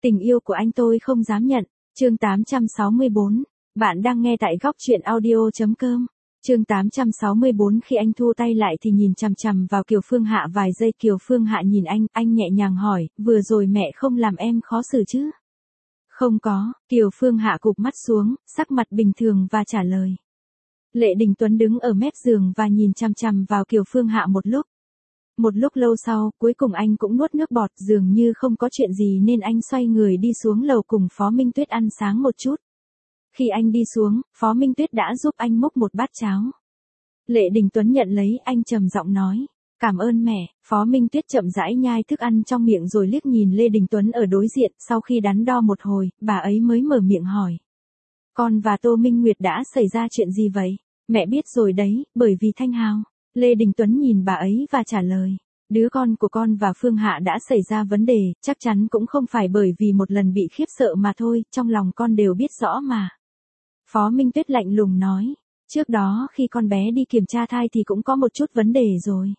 Tình yêu của anh tôi không dám nhận. Chương 864. Bạn đang nghe tại góc truyện audio.com. Chương 864. Khi anh thu tay lại thì nhìn chằm chằm vào Kiều Phương Hạ vài giây. Kiều Phương Hạ nhìn anh nhẹ nhàng hỏi, vừa rồi mẹ không làm em khó xử chứ? Không có, Kiều Phương Hạ cụp mắt xuống, sắc mặt bình thường và trả lời. Lệ Đình Tuấn đứng ở mép giường và nhìn chằm chằm vào Kiều Phương Hạ một lúc. Một lúc lâu sau, cuối cùng anh cũng nuốt nước bọt, dường như không có chuyện gì nên anh xoay người đi xuống lầu cùng Phó Minh Tuyết ăn sáng một chút. Khi anh đi xuống, Phó Minh Tuyết đã giúp anh múc một bát cháo. Lệ Đình Tuấn nhận lấy, anh trầm giọng nói, cảm ơn mẹ. Phó Minh Tuyết chậm rãi nhai thức ăn trong miệng rồi liếc nhìn Lê Đình Tuấn ở đối diện, sau khi đắn đo một hồi, bà ấy mới mở miệng hỏi. Con và Tô Minh Nguyệt đã xảy ra chuyện gì vậy? Mẹ biết rồi đấy, bởi vì Thanh Hào. Lê Đình Tuấn nhìn bà ấy và trả lời. Đứa con của con và Phương Hạ đã xảy ra vấn đề, chắc chắn cũng không phải bởi vì một lần bị khiếp sợ mà thôi, trong lòng con đều biết rõ mà. Phó Minh Tuyết lạnh lùng nói. Trước đó khi con bé đi kiểm tra thai thì cũng có một chút vấn đề rồi.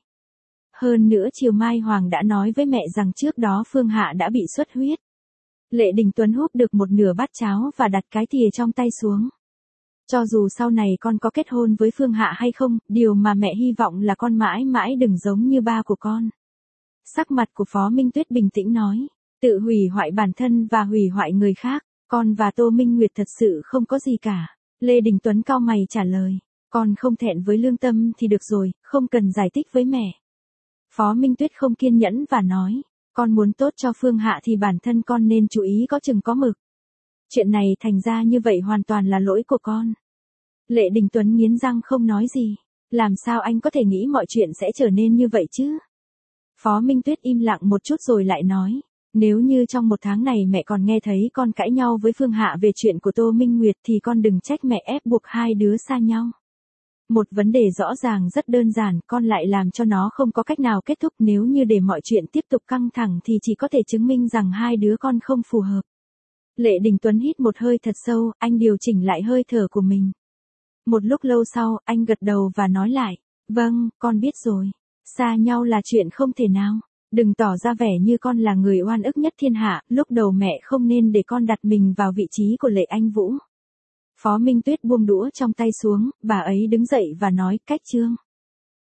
Hơn nữa chiều Mai Hoàng đã nói với mẹ rằng trước đó Phương Hạ đã bị xuất huyết. Lệ Đình Tuấn húp được một nửa bát cháo và đặt cái thìa trong tay xuống. Cho dù sau này con có kết hôn với Phương Hạ hay không, điều mà mẹ hy vọng là con mãi mãi đừng giống như ba của con. Sắc mặt của Phó Minh Tuyết bình tĩnh nói, tự hủy hoại bản thân và hủy hoại người khác, con và Tô Minh Nguyệt thật sự không có gì cả. Lê Đình Tuấn cau mày trả lời, con không thẹn với lương tâm thì được rồi, không cần giải thích với mẹ. Phó Minh Tuyết không kiên nhẫn và nói, con muốn tốt cho Phương Hạ thì bản thân con nên chú ý có chừng có mực. Chuyện này thành ra như vậy hoàn toàn là lỗi của con. Lệ Đình Tuấn nghiến răng không nói gì. Làm sao anh có thể nghĩ mọi chuyện sẽ trở nên như vậy chứ? Phó Minh Tuyết im lặng một chút rồi lại nói. Nếu như trong một tháng này mẹ còn nghe thấy con cãi nhau với Phương Hạ về chuyện của Tô Minh Nguyệt thì con đừng trách mẹ ép buộc hai đứa xa nhau. Một vấn đề rõ ràng rất đơn giản, con lại làm cho nó không có cách nào kết thúc, nếu như để mọi chuyện tiếp tục căng thẳng thì chỉ có thể chứng minh rằng hai đứa con không phù hợp. Lệ Đình Tuấn hít một hơi thật sâu, anh điều chỉnh lại hơi thở của mình. Một lúc lâu sau, anh gật đầu và nói lại, vâng, con biết rồi. Xa nhau là chuyện không thể nào. Đừng tỏ ra vẻ như con là người oan ức nhất thiên hạ, lúc đầu mẹ không nên để con đặt mình vào vị trí của Lệ Anh Vũ. Phó Minh Tuyết buông đũa trong tay xuống, bà ấy đứng dậy và nói, cách Trương.